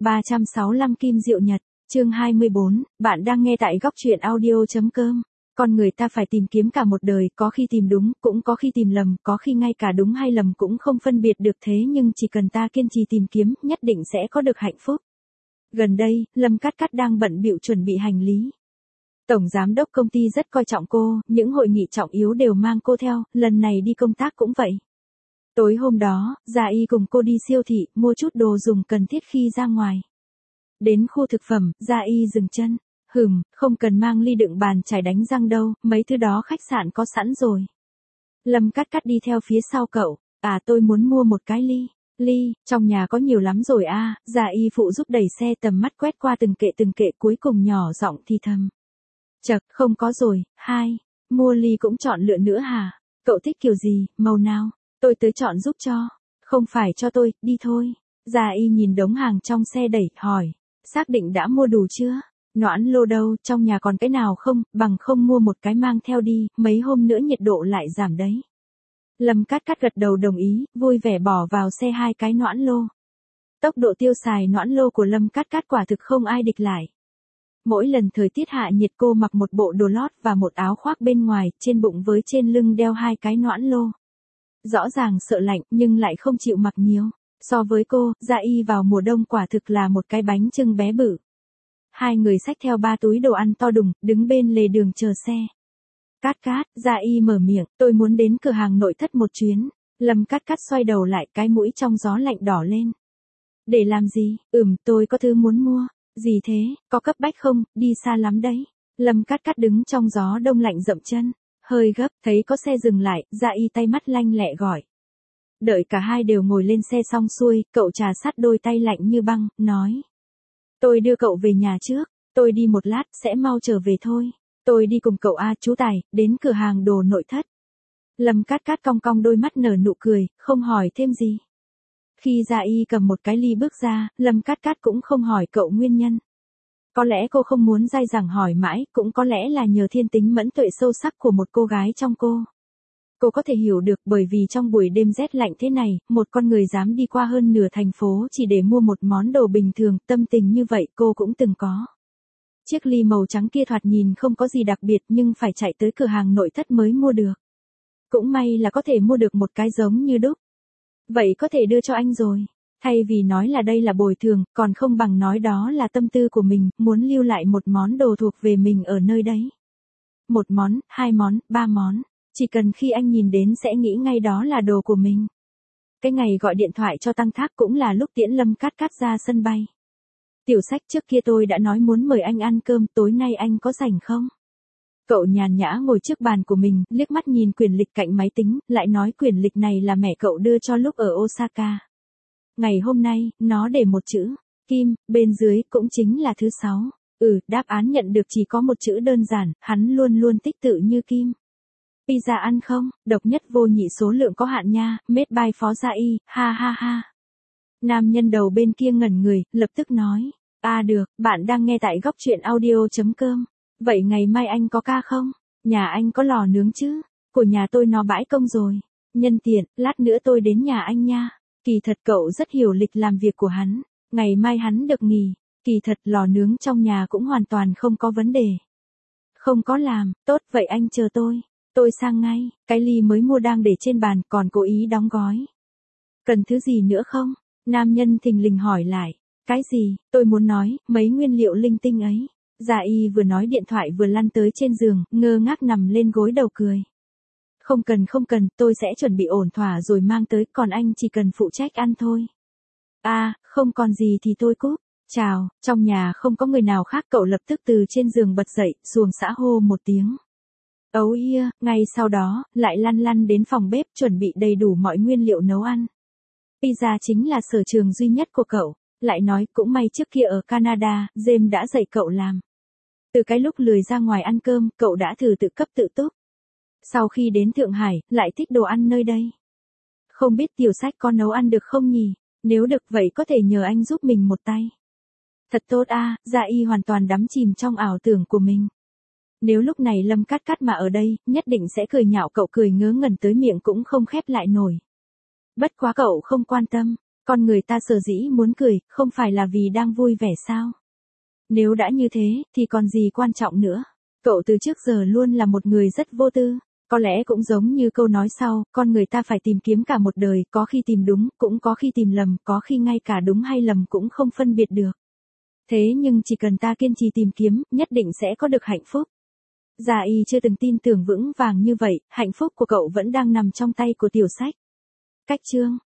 365 Kim Diệu Nhật, chương 24, bạn đang nghe tại góc truyện audio.com. Con người ta phải tìm kiếm cả một đời, có khi tìm đúng, cũng có khi tìm lầm, có khi ngay cả đúng hay lầm cũng không phân biệt được, thế nhưng chỉ cần ta kiên trì tìm kiếm, nhất định sẽ có được hạnh phúc. Gần đây, Lâm Cát Cát đang bận bịu chuẩn bị hành lý. Tổng giám đốc công ty rất coi trọng cô, những hội nghị trọng yếu đều mang cô theo, lần này đi công tác cũng vậy. Tối hôm đó, Gia Y cùng cô đi siêu thị, mua chút đồ dùng cần thiết khi ra ngoài. Đến khu thực phẩm, Gia Y dừng chân. Không cần mang ly đựng bàn chải đánh răng đâu, mấy thứ đó khách sạn có sẵn rồi. Lâm Cát Cát đi theo phía sau cậu. Tôi muốn mua một cái ly. Ly, trong nhà có nhiều lắm rồi à, Gia Y phụ giúp đẩy xe, tầm mắt quét qua từng kệ cuối cùng nhỏ giọng thì thầm. Chật, không có rồi, mua ly cũng chọn lựa nữa hả? Cậu thích kiểu gì, màu nào? Tôi tới chọn giúp cho. Không phải cho tôi, đi thôi. Gia Y nhìn đống hàng trong xe đẩy, hỏi. Xác định đã mua đủ chưa? Noãn lô đâu, trong nhà còn cái nào không, bằng không mua một cái mang theo đi, mấy hôm nữa nhiệt độ lại giảm đấy. Lâm Cát Cát gật đầu đồng ý, vui vẻ bỏ vào xe 2 cái noãn lô. Tốc độ tiêu xài noãn lô của Lâm Cát Cát quả thực không ai địch lại. Mỗi lần thời tiết hạ nhiệt cô mặc một bộ đồ lót và một áo khoác bên ngoài, trên bụng với trên lưng đeo 2 cái noãn lô. Rõ ràng sợ lạnh nhưng lại không chịu mặc nhiều. So với cô, Gia Y vào mùa đông quả thực là một cái bánh chưng bé bự. Hai người xách theo 3 túi đồ ăn to đùng, đứng bên lề đường chờ xe. Cát Cát, Gia Y mở miệng, tôi muốn đến cửa hàng nội thất một chuyến. Lâm Cát Cát xoay đầu lại, cái mũi trong gió lạnh đỏ lên. Để làm gì? Tôi có thứ muốn mua. Gì thế, có cấp bách không, đi xa lắm đấy. Lâm Cát Cát đứng trong gió đông lạnh dậm chân. Hơi gấp, thấy có xe dừng lại, Gia Y tay mắt lanh lẹ gọi. Đợi cả hai đều ngồi lên xe xong xuôi, cậu trà sát đôi tay lạnh như băng, nói. Tôi đưa cậu về nhà trước, tôi đi một lát, sẽ mau trở về thôi. Tôi đi cùng cậu chú Tài, đến cửa hàng đồ nội thất. Lâm Cát Cát cong cong đôi mắt nở nụ cười, không hỏi thêm gì. Khi Gia Y cầm một cái ly bước ra, Lâm Cát Cát cũng không hỏi cậu nguyên nhân. Có lẽ cô không muốn dai dẳng hỏi mãi, cũng có lẽ là nhờ thiên tính mẫn tuệ sâu sắc của một cô gái trong cô. Cô có thể hiểu được, bởi vì trong buổi đêm rét lạnh thế này, một con người dám đi qua hơn nửa thành phố chỉ để mua một món đồ bình thường, tâm tình như vậy cô cũng từng có. Chiếc ly màu trắng kia thoạt nhìn không có gì đặc biệt nhưng phải chạy tới cửa hàng nội thất mới mua được. Cũng may là có thể mua được một cái giống như đúc. Vậy có thể đưa cho anh rồi. Thay vì nói là đây là bồi thường, còn không bằng nói đó là tâm tư của mình, muốn lưu lại một món đồ thuộc về mình ở nơi đấy. Một món, 2 món, 3 món. Chỉ cần khi anh nhìn đến sẽ nghĩ ngay đó là đồ của mình. Cái ngày gọi điện thoại cho Tăng Thác cũng là lúc tiễn Lâm Cát Cát ra sân bay. Tiểu Sách, trước kia tôi đã nói muốn mời anh ăn cơm, tối nay anh có rảnh không? Cậu nhàn nhã ngồi trước bàn của mình, liếc mắt nhìn quyển lịch cạnh máy tính, lại nói quyển lịch này là mẹ cậu đưa cho lúc ở Osaka. Ngày hôm nay, nó để một chữ, Kim, bên dưới cũng chính là thứ 6. Đáp án nhận được chỉ có một chữ đơn giản, hắn luôn luôn tích tự như Kim. Pizza ăn không? Độc nhất vô nhị, số lượng có hạn nha, made by Phó Gia Y, ha ha ha. Nam nhân đầu bên kia ngẩn người, lập tức nói. Được, bạn đang nghe tại góc truyện audio.com. Vậy ngày mai anh có ca không? Nhà anh có lò nướng chứ? Của nhà tôi nó bãi công rồi. Nhân tiện, lát nữa tôi đến nhà anh nha. Kỳ thật cậu rất hiểu lịch làm việc của hắn. Ngày mai hắn được nghỉ. Kỳ thật lò nướng trong nhà cũng hoàn toàn không có vấn đề. Không có làm, tốt vậy anh chờ tôi. Tôi sang ngay, cái ly mới mua đang để trên bàn, còn cố ý đóng gói. Cần thứ gì nữa không? Nam nhân thình lình hỏi lại. Cái gì? Tôi muốn nói, mấy nguyên liệu linh tinh ấy. Gia Y vừa nói điện thoại vừa lăn tới trên giường, ngơ ngác nằm lên gối đầu cười. Không cần, tôi sẽ chuẩn bị ổn thỏa rồi mang tới, còn anh chỉ cần phụ trách ăn thôi. Không còn gì thì tôi cúp. Chào, trong nhà không có người nào khác, cậu lập tức từ trên giường bật dậy, xuồng xã hô một tiếng. Ngay sau đó, lại lăn đến phòng bếp chuẩn bị đầy đủ mọi nguyên liệu nấu ăn. Pizza chính là sở trường duy nhất của cậu. Lại nói, cũng may trước kia ở Canada, James đã dạy cậu làm. Từ cái lúc lười ra ngoài ăn cơm, cậu đã thử tự cấp tự túc. Sau khi đến Thượng Hải, lại thích đồ ăn nơi đây. Không biết Tiểu Sách có nấu ăn được không nhỉ? Nếu được vậy có thể nhờ anh giúp mình một tay. Thật tốt Gia Y hoàn toàn đắm chìm trong ảo tưởng của mình. Nếu lúc này Lâm Cát Cát mà ở đây, nhất định sẽ cười nhạo cậu, cười ngớ ngẩn tới miệng cũng không khép lại nổi. Bất quá cậu không quan tâm. Con người ta sở dĩ muốn cười, không phải là vì đang vui vẻ sao? Nếu đã như thế, thì còn gì quan trọng nữa? Cậu từ trước giờ luôn là một người rất vô tư. Có lẽ cũng giống như câu nói sau, con người ta phải tìm kiếm cả một đời, có khi tìm đúng, cũng có khi tìm lầm, có khi ngay cả đúng hay lầm cũng không phân biệt được. Thế nhưng chỉ cần ta kiên trì tìm kiếm, nhất định sẽ có được hạnh phúc. Gia Y chưa từng tin tưởng vững vàng như vậy, hạnh phúc của cậu vẫn đang nằm trong tay của tiểu sách. Cách chương